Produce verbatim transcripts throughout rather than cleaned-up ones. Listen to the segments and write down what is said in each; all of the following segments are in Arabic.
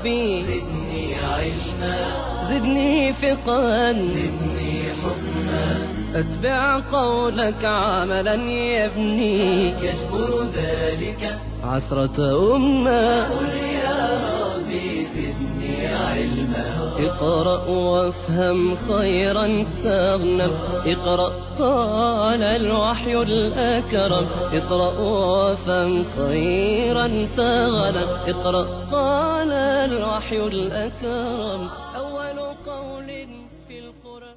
ربي زدني علما زدني فقها زدني حكما أتبع قولك عملا يبني يجبر ذلك عثرة أمة. قل يا ربي زدني علما اقرأ وافهم خيرا تغنم. اقرأ قال الوحي الأكرم. اقرأ وافهم خيرا تغنم. اقرأ قال الوحي الأكرم. أول قول في القرآن.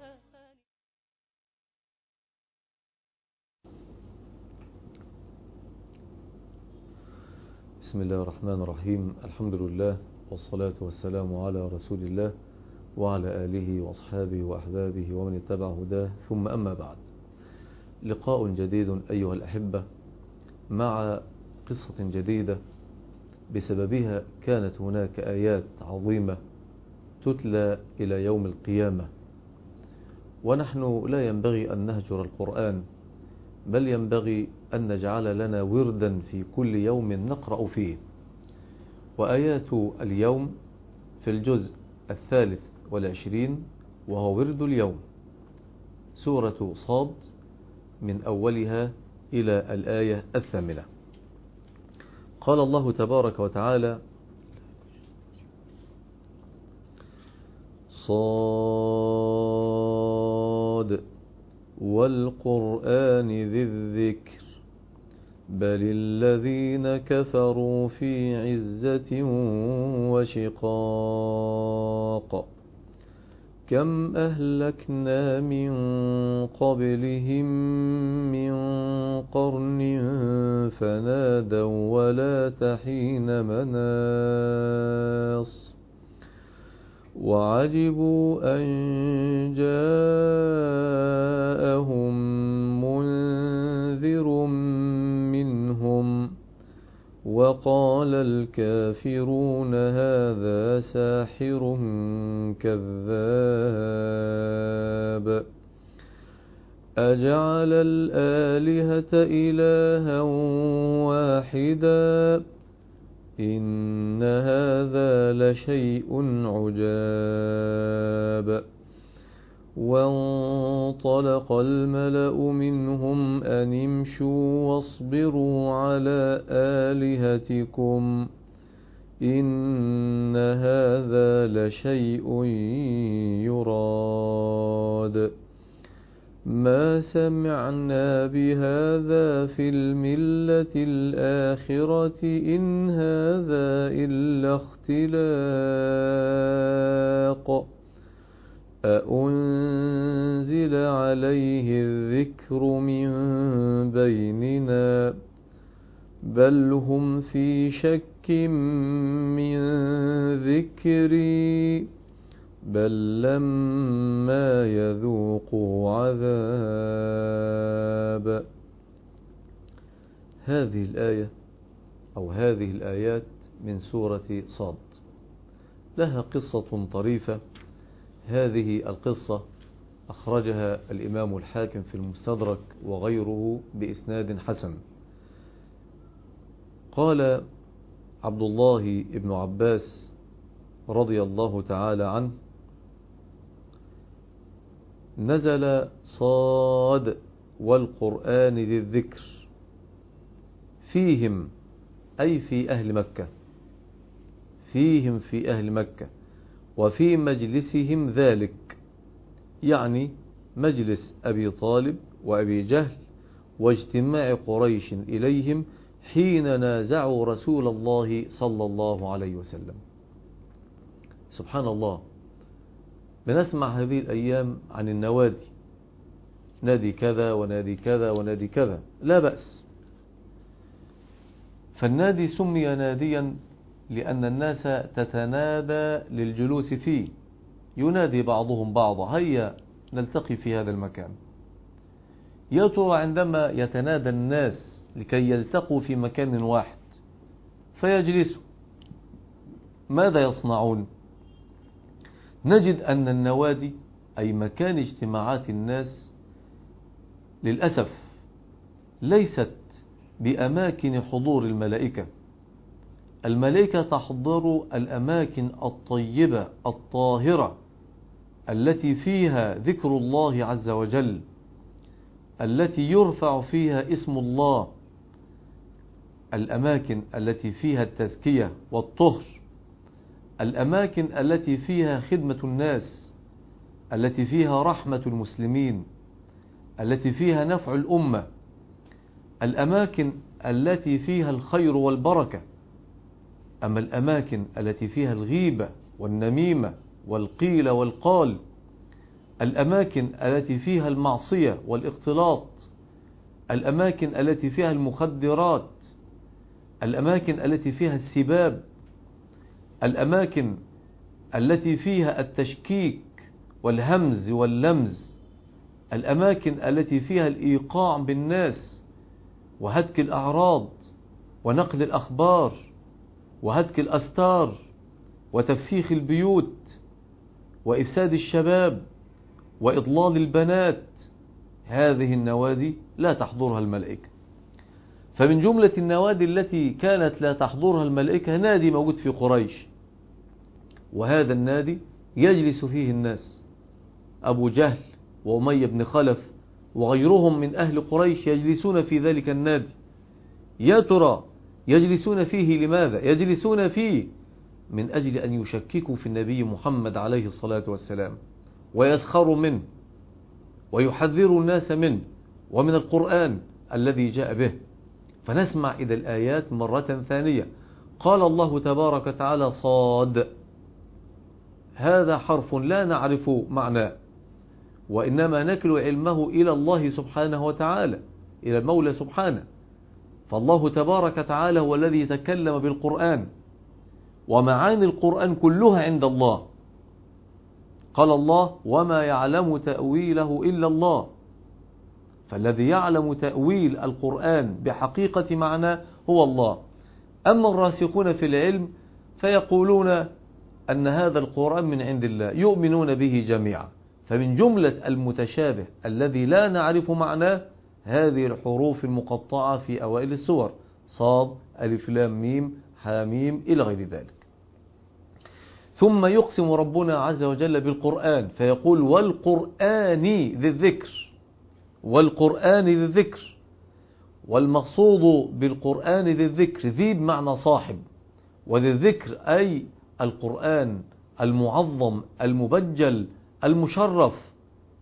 بسم الله الرحمن الرحيم. الحمد لله والصلاة والسلام على رسول الله وعلى آله وأصحابه وأحبابه ومن اتبع هداه، ثم أما بعد. لقاء جديد أيها الأحبة مع قصة جديدة بسببها كانت هناك آيات عظيمة تتلى إلى يوم القيامة، ونحن لا ينبغي أن نهجر القرآن، بل ينبغي أن نجعل لنا وردا في كل يوم نقرأ فيه. وآيات اليوم في الجزء الثالث والعشرين، وهو ورد اليوم، سورة صاد من أولها إلى الآية الثامنة. قال الله تبارك وتعالى: صاد والقرآن ذي الذكر بل الذين كفروا في عزة وشقاق كم أهلكنا من قبلهم من قرن فنادوا ولا تحين مناص وعجبوا أن جاءهم منذر منهم وقال الكافرون هذا ساحر كذاب أجعل الآلهة إلها واحدا إن هذا لشيء عجاب وانطلق الملأ منهم أن امشوا واصبروا على آلهتكم إن هذا لشيء يراد ما سمعنا بهذا في الملة الآخرة إن هذا إلا اختلاق أأنزل عليه الذكر من بيننا بل هم في شك من ذكري بل لما يذوقوا عذاب. هذه الآية أو هذه الآيات من سورة صاد لها قصة طريفة. هذه القصة أخرجها الإمام الحاكم في المستدرك وغيره بإسناد حسن. قال عبد الله بن عباس رضي الله تعالى عنه: نزل صاد والقرآن ذي الذكر فيهم، أي في أهل مكة، فيهم في أهل مكة وفي مجلسهم ذلك، يعني مجلس أبي طالب وأبي جهل واجتماع قريش إليهم حين نازعوا رسول الله صلى الله عليه وسلم. سبحان الله، بنسمع هذه الأيام عن النوادي، نادي كذا ونادي كذا ونادي كذا، لا بأس. فالنادي سمي ناديا لأن الناس تتنادى للجلوس فيه، ينادي بعضهم بعضا: هيا نلتقي في هذا المكان. يا ترى عندما يتنادى الناس لكي يلتقوا في مكان واحد فيجلسوا ماذا يصنعون؟ نجد أن النوادي أي مكان اجتماعات الناس للأسف ليست بأماكن حضور الملائكة الملائكة تحضر الأماكن الطيبة الطاهرة التي فيها ذكر الله عز وجل، التي يرفع فيها اسم الله، الأماكن التي فيها التزكية والطهر، الأماكن التي فيها خدمة الناس، التي فيها رحمة المسلمين، التي فيها نفع الأمة، الأماكن التي فيها الخير والبركة. أما الأماكن التي فيها الغيبة والنميمة والقيل والقال، الأماكن التي فيها المعصية والاختلاط، الأماكن التي فيها المخدرات، الأماكن التي فيها السباب، الأماكن التي فيها التشكيك والهمز واللمز، الأماكن التي فيها الإيقاع بالناس وهتك الأعراض ونقل الأخبار وهتك الأستار وتفسيخ البيوت وإفساد الشباب وإضلال البنات، هذه النوادي لا تحضرها الملائكة. فمن جملة النوادي التي كانت لا تحضرها الملائكة نادي موجود في قريش، وهذا النادي يجلس فيه الناس، أبو جهل وأمية بن خلف وغيرهم من أهل قريش يجلسون في ذلك النادي. يا ترى يجلسون فيه لماذا؟ يجلسون فيه من أجل أن يشككوا في النبي محمد عليه الصلاة والسلام ويسخروا منه ويحذروا الناس منه ومن القرآن الذي جاء به. فنسمع إلى الآيات مرة ثانية. قال الله تبارك وتعالى: صاد، هذا حرف لا نعرف معناه، وإنما نكل علمه إلى الله سبحانه وتعالى، إلى المولى سبحانه. فالله تبارك وتعالى هو الذي تكلم بالقرآن، ومعاني القرآن كلها عند الله. قال الله: وما يعلم تأويله إلا الله. فالذي يعلم تأويل القرآن بحقيقة معناه هو الله. أما الراسخون في العلم فيقولون أن هذا القرآن من عند الله، يؤمنون به جميعا. فمن جملة المتشابه الذي لا نعرف معناه هذه الحروف المقطعة في أوائل السور: صاد، ألف لام ميم حاميم إلى غير ذلك. ثم يقسم ربنا عز وجل بالقرآن فيقول: والقرآن ذي الذكر، والقرآن ذي الذكر. والمقصود بالقرآن ذي الذكر، ذي بمعنى صاحب، وذي الذكر أي القرآن المعظم المبجل المشرف.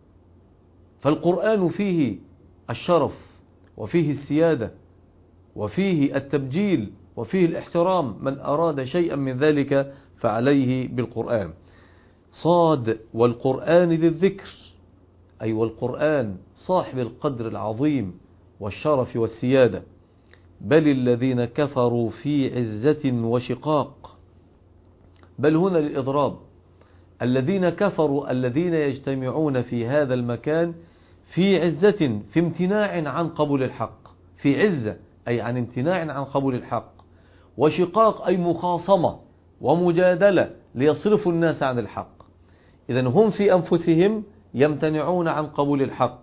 فالقرآن فيه الشرف وفيه السيادة وفيه التبجيل وفيه الاحترام، من أراد شيئا من ذلك فعليه بالقرآن. صاد، والقرآن ذي الذكر، أي والقرآن صاحب القدر العظيم والشرف والسيادة. بل الذين كفروا في عزة وشقاق، بل هنا للإضراب. الذين كفروا الذين يجتمعون في هذا المكان في عزة، في امتناع عن قبول الحق، في عزة أي عن امتناع عن قبول الحق، وشقاق أي مخاصمة ومجادلة ليصرفوا الناس عن الحق. إذن هم في أنفسهم يمتنعون عن قبول الحق،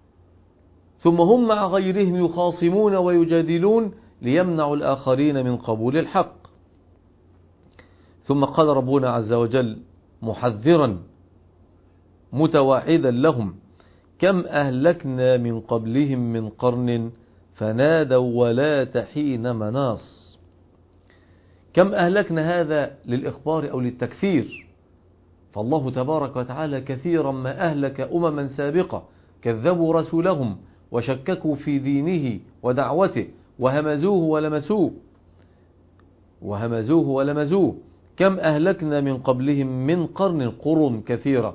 ثم هم مع غيرهم يخاصمون ويجادلون ليمنعوا الآخرين من قبول الحق. ثم قال ربنا عز وجل محذرا متواعدا لهم: كم أهلكنا من قبلهم من قرن فنادوا ولا حين مناص. كم أهلكنا، هذا للإخبار أو للتكثير. فالله تبارك وتعالى كثيرا ما أهلك أمما سابقة كذبوا رسولهم وشككوا في دينه ودعوته وهمزوه ولمسوه وهمزوه ولمزوه. كم أهلكنا من قبلهم من قرن، قرون كثيرة،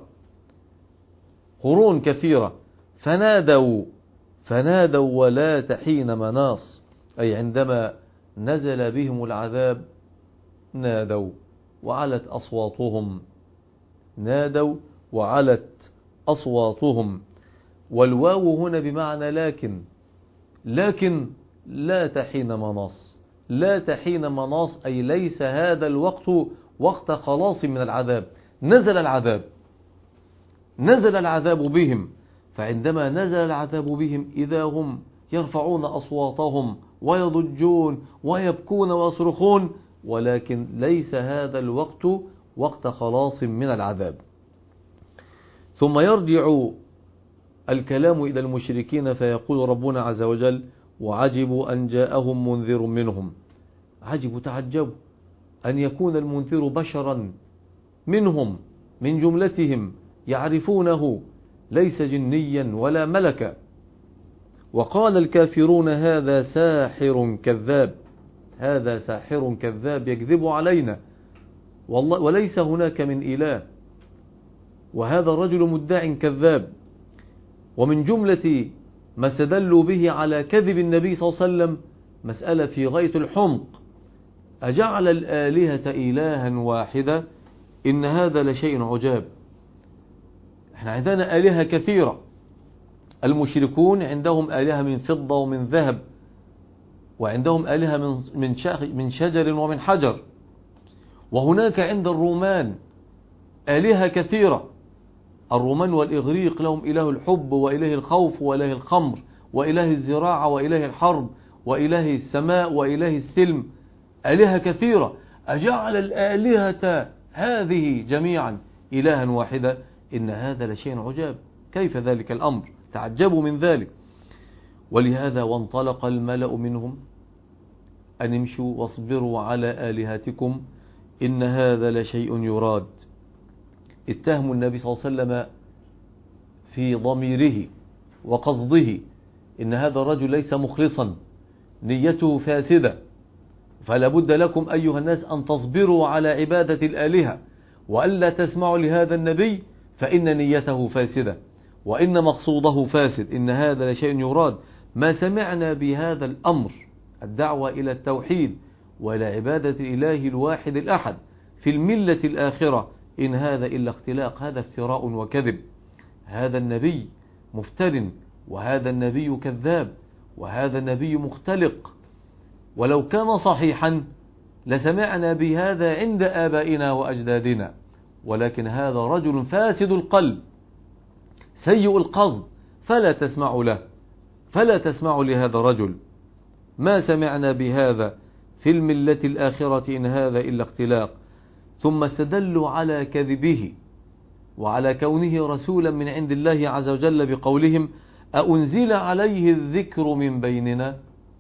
قرون كثيرة. فنادوا فنادوا ولا حين مناص، أي عندما نزل بهم العذاب نادوا وعلت أصواتهم، نادوا وعلت أصواتهم. والواو هنا بمعنى لكن، لكن لا تحين مناص، لا تحين مناص أي ليس هذا الوقت وقت خلاص من العذاب. نزل العذاب، نزل العذاب بهم. فعندما نزل العذاب بهم إذا هم يرفعون أصواتهم ويضجون ويبكون ويصرخون ولكن ليس هذا الوقت وقت خلاص من العذاب. ثم يرجع الكلام إلى المشركين فيقول ربنا عز وجل: وعجبوا أن جاءهم منذر منهم. عجبوا، تعجبوا أن يكون المنذر بشرا منهم من جملتهم يعرفونه، ليس جنيا ولا ملكا. وقال الكافرون: هذا ساحر كذاب، هذا ساحر كذاب يكذب علينا، والله وليس هناك من إله، وهذا الرجل مدع كذاب. ومن جملة ما استدلوا به على كذب النبي صلى الله عليه وسلم مسألة في غاية الحمق: أجعل الآلهة إلها واحدة، إن هذا لشيء عجاب. احنا عندنا آلهة كثيرة، المشركون عندهم آلهة من فضة ومن ذهب، وعندهم آلهة من من شجر ومن حجر. وهناك عند الرومان آلهة كثيرة، الرومان والإغريق لهم إله الحب وإله الخوف وإله الخمر وإله الزراعة وإله الحرب وإله السماء وإله السلم، آلهة كثيرة. أجعل الآلهة هذه جميعا إلها واحدة، إن هذا لشيء عجاب، كيف ذلك الأمر؟ تعجبوا من ذلك. ولهذا وانطلق الملأ منهم أن امشوا واصبروا على آلهتكم إن هذا لشيء يراد. اتهموا النبي صلى الله عليه وسلم في ضميره وقصده، إن هذا الرجل ليس مخلصا، نيته فاسدة، فلا بد لكم أيها الناس أن تصبروا على عبادة الآلهة، وألا تسمعوا لهذا النبي فإن نيته فاسدة وإن مقصوده فاسد، إن هذا لشيء يراد. ما سمعنا بهذا الأمر، الدعوة إلى التوحيد وإلى عبادة الإله الواحد الأحد في الملة الآخرة، إن هذا إلا اختلاق، هذا افتراء وكذب. هذا النبي مفتر، وهذا النبي كذاب، وهذا النبي مختلق. ولو كان صحيحا لسمعنا بهذا عند آبائنا وأجدادنا، ولكن هذا رجل فاسد القلب سيء القصد، فلا تسمعوا له، فلا تسمعوا لهذا الرجل. ما سمعنا بهذا في الملة الآخرة إن هذا إلا اختلاق. ثم استدلوا على كذبه وعلى كونه رسولا من عند الله عز وجل بقولهم: أأنزل عليه الذكر من بيننا؟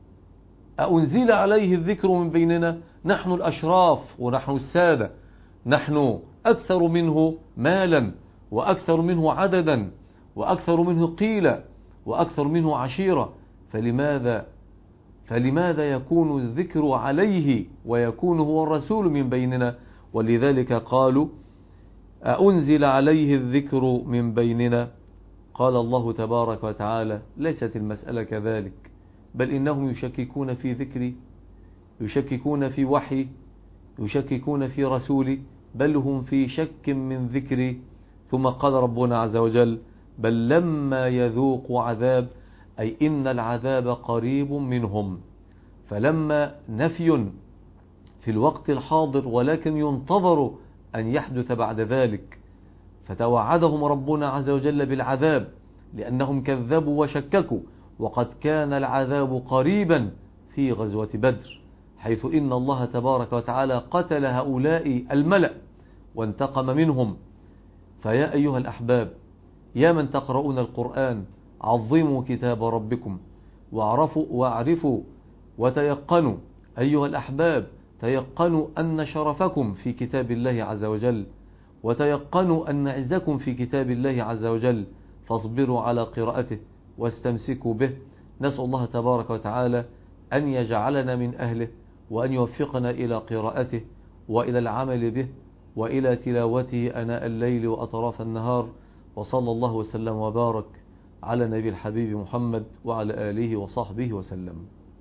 أأنزل عليه الذكر من بيننا؟ نحن الأشراف ونحن السادة، نحن أكثر منه مالا وأكثر منه عددا وأكثر منه قيلا وأكثر منه عشيرة، فلماذا فلماذا يكون الذكر عليه ويكون هو الرسول من بيننا؟ ولذلك قالوا: أأنزل عليه الذكر من بيننا؟ قال الله تبارك وتعالى: ليست المسألة كذلك، بل إنهم يشككون في ذكري، يشككون في وحي، يشككون في رسولي، بل هم في شك من ذكري. ثم قال ربنا عز وجل: بل لما يذوقوا عذاب، أي إن العذاب قريب منهم. فلما نفي في الوقت الحاضر، ولكن ينتظر أن يحدث بعد ذلك، فتوعدهم ربنا عز وجل بالعذاب لأنهم كذبوا وشككوا، وقد كان العذاب قريبا في غزوة بدر، حيث إن الله تبارك وتعالى قتل هؤلاء الملأ وانتقم منهم. فيا أيها الأحباب، يا من تقرؤون القرآن، عظموا كتاب ربكم واعرفوا واعرفوا وتيقنوا. أيها الأحباب، تيقنوا أن شرفكم في كتاب الله عز وجل، وتيقنوا أن عزكم في كتاب الله عز وجل، فاصبروا على قراءته واستمسكوا به. نسأل الله تبارك وتعالى أن يجعلنا من أهله، وأن يوفقنا إلى قراءته وإلى العمل به وإلى تلاوته أناء الليل وأطراف النهار. وصلى الله وسلم وبارك على نبي الحبيب محمد وعلى آله وصحبه وسلم.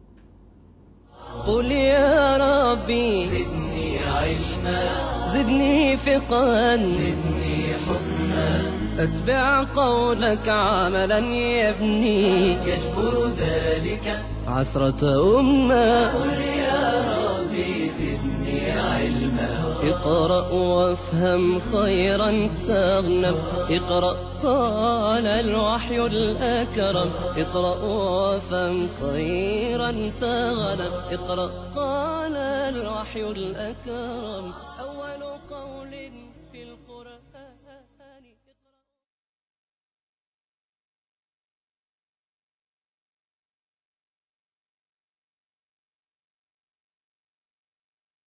قل يا ربي زدني علما، زدني فقها، زدني حكما، أتبع قولك عملا يبني يجبر ذلك عثرة أمة. قل يا ربي زدني علما. اقرأ وافهم خيرا تغنم. اقرأ قال الوحي الأكرم. اقرأ وافهم خيرا تغنم. اقرأ قال الوحي الأكرم. أول قول في